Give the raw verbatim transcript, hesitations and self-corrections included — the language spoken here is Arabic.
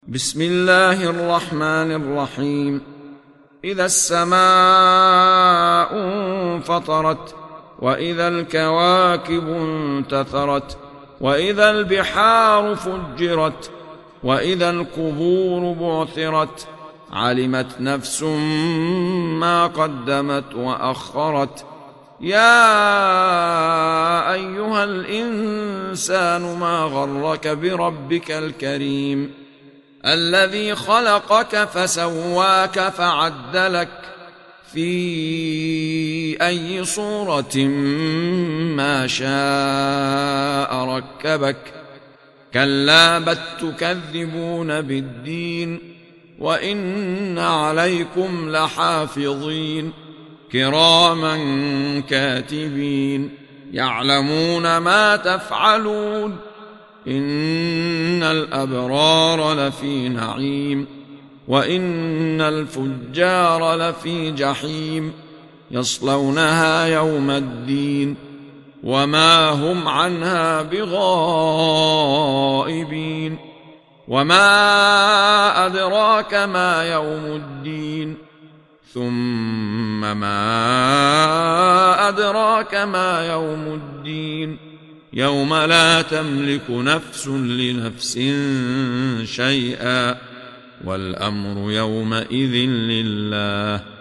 بسم الله الرحمن الرحيم. إذا السماء انفطرت، وإذا الكواكب انتثرت، وإذا البحار فجرت، وإذا القبور بعثرت، علمت نفس ما قدمت وأخرت. يا أيها الإنسان ما غرك بربك الكريم الذي خلقك فسواك فعدلك في أي صورة ما شاء ركبك. كلا بل تكذبون بالدين، وإن عليكم لحافظين كراما كاتبين يعلمون ما تفعلون. إن الأبرار لفي نعيم، وإن الفجار لفي جحيم، يصلونها يوم الدين وما هم عنها بغائبين. وما أدراك ما يوم الدين، ثم ما أدراك ما يوم الدين، يوم لا تملك نفس لنفس شيئا، والأمر يومئذ لله.